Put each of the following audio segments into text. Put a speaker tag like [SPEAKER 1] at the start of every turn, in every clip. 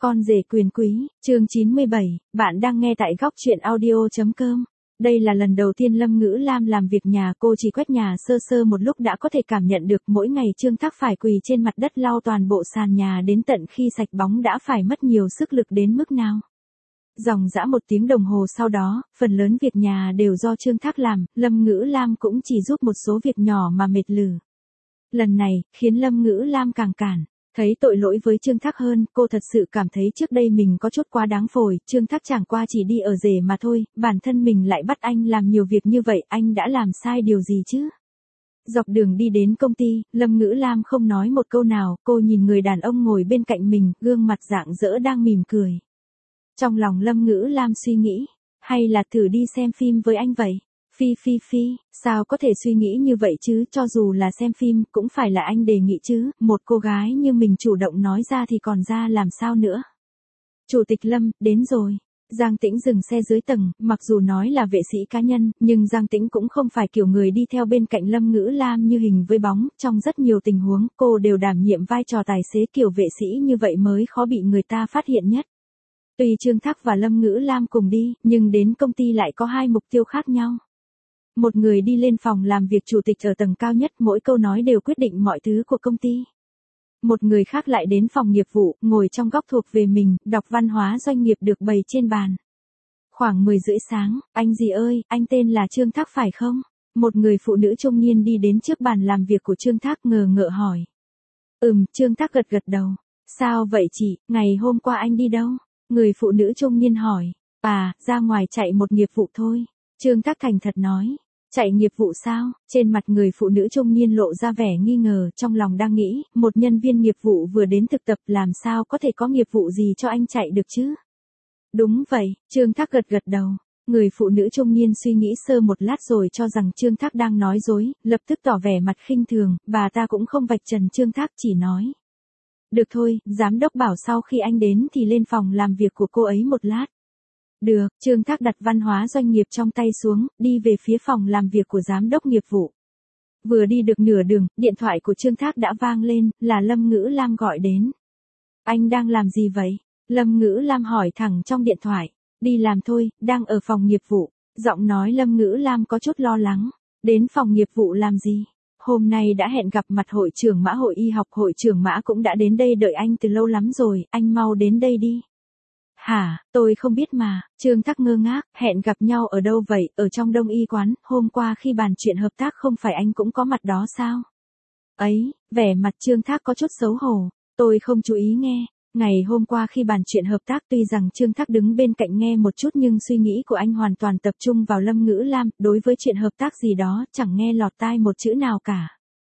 [SPEAKER 1] Con rể quyền quý, chương 97, bạn đang nghe tại góc truyện audio.com. Đây là lần đầu tiên Lâm Ngữ Lam làm việc nhà, cô chỉ quét nhà sơ sơ một lúc đã có thể cảm nhận được mỗi ngày Trương Thác phải quỳ trên mặt đất lau toàn bộ sàn nhà đến tận khi sạch bóng đã phải mất nhiều sức lực đến mức nào. Dòng dã 1 tiếng đồng hồ sau đó, phần lớn việc nhà đều do Trương Thác làm, Lâm Ngữ Lam cũng chỉ giúp một số việc nhỏ mà mệt lử. Lần này, khiến Lâm Ngữ Lam càng cản. Thấy tội lỗi với Trương Thác hơn, cô thật sự cảm thấy trước đây mình có chút quá đáng phổi, Trương Thác chẳng qua chỉ đi ở rể mà thôi, bản thân mình lại bắt anh làm nhiều việc như vậy, anh đã làm sai điều gì chứ? Dọc đường đi đến công ty, Lâm Ngữ Lam không nói một câu nào, cô nhìn người đàn ông ngồi bên cạnh mình, gương mặt rạng rỡ đang mỉm cười. Trong lòng Lâm Ngữ Lam suy nghĩ, hay là thử đi xem phim với anh vậy? Phi, sao có thể suy nghĩ như vậy chứ, cho dù là xem phim, cũng phải là anh đề nghị chứ, một cô gái như mình chủ động nói ra thì còn ra làm sao nữa. Chủ tịch Lâm, đến rồi. Giang Tĩnh dừng xe dưới tầng, mặc dù nói là vệ sĩ cá nhân, nhưng Giang Tĩnh cũng không phải kiểu người đi theo bên cạnh Lâm Ngữ Lam như hình với bóng, trong rất nhiều tình huống, cô đều đảm nhiệm vai trò tài xế kiểu vệ sĩ như vậy mới khó bị người ta phát hiện nhất. Tuy Trương Thác và Lâm Ngữ Lam cùng đi, nhưng đến công ty lại có 2 mục tiêu khác nhau. Một người đi lên phòng làm việc chủ tịch ở tầng cao nhất, mỗi câu nói đều quyết định mọi thứ của công ty. Một người khác lại đến phòng nghiệp vụ, ngồi trong góc thuộc về mình, đọc văn hóa doanh nghiệp được bày trên bàn. Khoảng 10 rưỡi sáng, anh gì ơi, anh tên là Trương Thác phải không? Một người phụ nữ trung niên đi đến trước bàn làm việc của Trương Thác ngờ ngợ hỏi. Trương Thác gật đầu. Sao vậy chị, ngày hôm qua anh đi đâu? Người phụ nữ trung niên hỏi. Ra ngoài chạy một nghiệp vụ thôi. Trương Thác thành thật nói. Chạy nghiệp vụ sao? Trên mặt người phụ nữ trung niên lộ ra vẻ nghi ngờ, trong lòng đang nghĩ, một nhân viên nghiệp vụ vừa đến thực tập làm sao có thể có nghiệp vụ gì cho anh chạy được chứ? Đúng vậy, Trương Thác gật đầu. Người phụ nữ trung niên suy nghĩ sơ một lát rồi cho rằng Trương Thác đang nói dối, lập tức tỏ vẻ mặt khinh thường, bà ta cũng không vạch trần Trương Thác chỉ nói. Được thôi, giám đốc bảo sau khi anh đến thì lên phòng làm việc của cô ấy một lát. Được, Trương Thác đặt văn hóa doanh nghiệp trong tay xuống, đi về phía phòng làm việc của giám đốc nghiệp vụ. Vừa đi được nửa đường, điện thoại của Trương Thác đã vang lên, là Lâm Ngữ Lam gọi đến. Anh đang làm gì vậy? Lâm Ngữ Lam hỏi thẳng trong điện thoại. Đi làm thôi, đang ở phòng nghiệp vụ. Giọng nói Lâm Ngữ Lam có chút lo lắng. Đến phòng nghiệp vụ làm gì? Hôm nay đã hẹn gặp mặt hội trưởng Mã hội y học, hội trưởng Mã cũng đã đến đây đợi anh từ lâu lắm rồi, anh mau đến đây đi. Hả, tôi không biết mà, Trương Thác ngơ ngác, hẹn gặp nhau ở đâu vậy, ở trong Đông y quán, hôm qua khi bàn chuyện hợp tác không phải anh cũng có mặt đó sao? Ấy, vẻ mặt Trương Thác có chút xấu hổ, tôi không chú ý nghe. Ngày hôm qua khi bàn chuyện hợp tác tuy rằng Trương Thác đứng bên cạnh nghe một chút nhưng suy nghĩ của anh hoàn toàn tập trung vào Lâm Ngữ Lam, đối với chuyện hợp tác gì đó chẳng nghe lọt tai một chữ nào cả.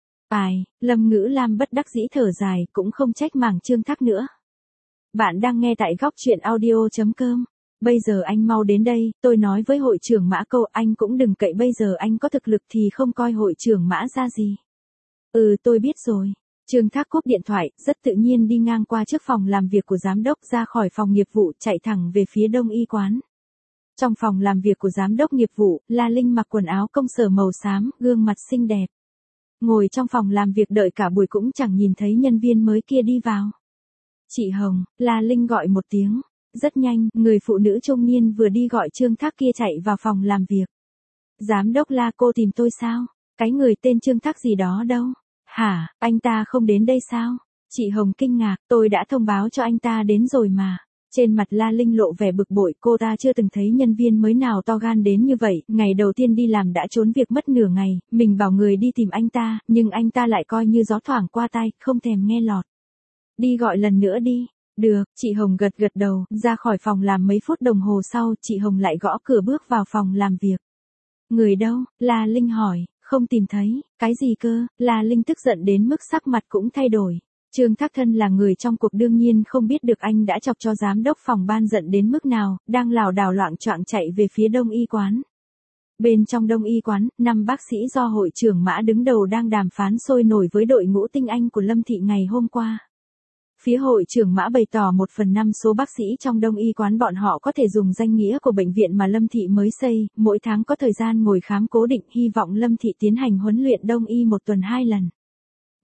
[SPEAKER 1] Lâm Ngữ Lam bất đắc dĩ thở dài, cũng không trách mảng Trương Thác nữa. Bạn đang nghe tại góc truyện audio.com. Bây giờ anh mau đến đây, tôi nói với hội trưởng Mã câu, anh cũng đừng cậy bây giờ anh có thực lực thì không coi hội trưởng Mã ra gì. Tôi biết rồi. Trương Thác cúp điện thoại, rất tự nhiên đi ngang qua trước phòng làm việc của giám đốc, ra khỏi phòng nghiệp vụ chạy thẳng về phía Đông y quán. Trong phòng làm việc của giám đốc nghiệp vụ, La Linh mặc quần áo công sở màu xám, gương mặt xinh đẹp. Ngồi trong phòng làm việc đợi cả buổi cũng chẳng nhìn thấy nhân viên mới kia đi vào. Chị Hồng, La Linh gọi một tiếng. Rất nhanh, người phụ nữ trung niên vừa đi gọi Trương Thác kia chạy vào phòng làm việc. Giám đốc La, cô tìm tôi sao? Cái người tên Trương Thác gì đó đâu? Hả, anh ta không đến đây sao? Chị Hồng kinh ngạc, tôi đã thông báo cho anh ta đến rồi mà. Trên mặt La Linh lộ vẻ bực bội, cô ta chưa từng thấy nhân viên mới nào to gan đến như vậy, ngày đầu tiên đi làm đã trốn việc mất nửa ngày, mình bảo người đi tìm anh ta, nhưng anh ta lại coi như gió thoảng qua tai, không thèm nghe lọt. Đi gọi lần nữa đi. Được, chị Hồng gật đầu, ra khỏi phòng làm mấy phút đồng hồ sau, chị Hồng lại gõ cửa bước vào phòng làm việc. Người đâu? La Linh hỏi. Không tìm thấy. Cái gì cơ? La Linh tức giận đến mức sắc mặt cũng thay đổi. Trương Thác thân là người trong cuộc đương nhiên không biết được anh đã chọc cho giám đốc phòng ban giận đến mức nào, đang lảo đảo loạng choạng chạy về phía Đông y quán. Bên trong Đông y quán, 5 bác sĩ do hội trưởng Mã đứng đầu đang đàm phán sôi nổi với đội ngũ tinh anh của Lâm Thị ngày hôm qua. Phía hội trưởng Mã bày tỏ 1/5 số bác sĩ trong Đông y quán bọn họ có thể dùng danh nghĩa của bệnh viện mà Lâm Thị mới xây, mỗi tháng có thời gian ngồi khám cố định, hy vọng Lâm Thị tiến hành huấn luyện Đông y 1 tuần 2 lần.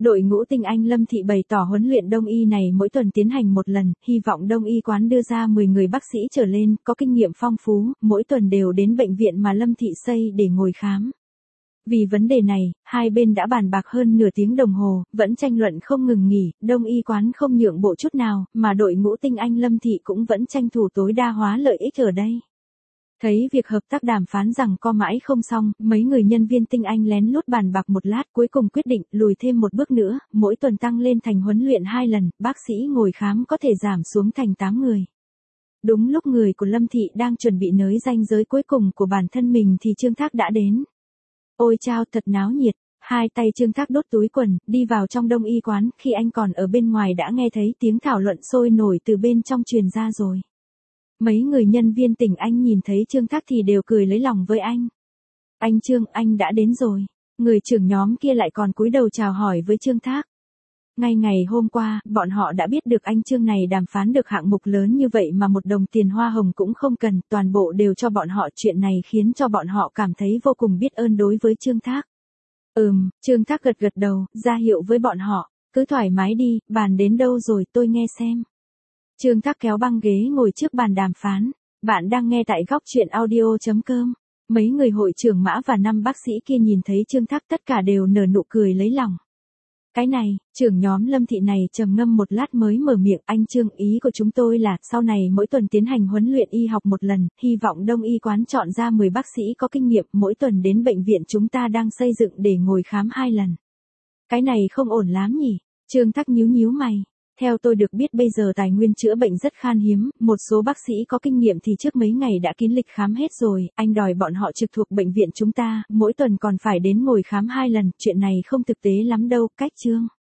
[SPEAKER 1] Đội ngũ tinh anh Lâm Thị bày tỏ huấn luyện đông y này mỗi tuần tiến hành một lần, hy vọng đông y quán đưa ra 10 người bác sĩ trở lên, có kinh nghiệm phong phú, mỗi tuần đều đến bệnh viện mà Lâm Thị xây để ngồi khám. Vì vấn đề này, hai bên đã bàn bạc hơn nửa tiếng đồng hồ, vẫn tranh luận không ngừng nghỉ, đông y quán không nhượng bộ chút nào, mà đội ngũ tinh anh Lâm Thị cũng vẫn tranh thủ tối đa hóa lợi ích ở đây. Thấy việc hợp tác đàm phán rằng co mãi không xong, mấy người nhân viên tinh anh lén lút bàn bạc một lát cuối cùng quyết định lùi thêm một bước nữa, mỗi tuần tăng lên thành huấn luyện 2 lần, bác sĩ ngồi khám có thể giảm xuống thành 8 người. Đúng lúc người của Lâm Thị đang chuẩn bị nới ranh giới cuối cùng của bản thân mình thì Trương Thác đã đến. Ôi chao thật náo nhiệt, hai tay Trương Thác đốt túi quần, đi vào trong đông y quán, khi anh còn ở bên ngoài đã nghe thấy tiếng thảo luận sôi nổi từ bên trong truyền ra rồi. Mấy người nhân viên tỉnh anh nhìn thấy Trương Thác thì đều cười lấy lòng với anh. Anh Trương, anh đã đến rồi. Người trưởng nhóm kia lại còn cúi đầu chào hỏi với Trương Thác. Ngay ngày hôm qua, bọn họ đã biết được anh Trương này đàm phán được hạng mục lớn như vậy mà một đồng tiền hoa hồng cũng không cần, toàn bộ đều cho bọn họ, chuyện này khiến cho bọn họ cảm thấy vô cùng biết ơn đối với Trương Thác. Trương Thác gật gật đầu, ra hiệu với bọn họ, cứ thoải mái đi, bàn đến đâu rồi tôi nghe xem. Trương Thác kéo băng ghế ngồi trước bàn đàm phán. Bạn đang nghe tại góc truyện audio.com. Mấy người hội trưởng Mã và 5 bác sĩ kia nhìn thấy Trương Thác tất cả đều nở nụ cười lấy lòng. Cái này, trưởng nhóm Lâm Thị này trầm ngâm một lát mới mở miệng, anh Trương, ý của chúng tôi là sau này mỗi tuần tiến hành huấn luyện y học một lần, hy vọng đông y quán chọn ra 10 bác sĩ có kinh nghiệm mỗi tuần đến bệnh viện chúng ta đang xây dựng để ngồi khám 2 lần. Cái này không ổn lắm nhỉ? Trương Thác nhíu mày. Theo tôi được biết bây giờ tài nguyên chữa bệnh rất khan hiếm, một số bác sĩ có kinh nghiệm thì trước mấy ngày đã kín lịch khám hết rồi, anh đòi bọn họ trực thuộc bệnh viện chúng ta, mỗi tuần còn phải đến ngồi khám 2 lần, chuyện này không thực tế lắm đâu, cách Trương.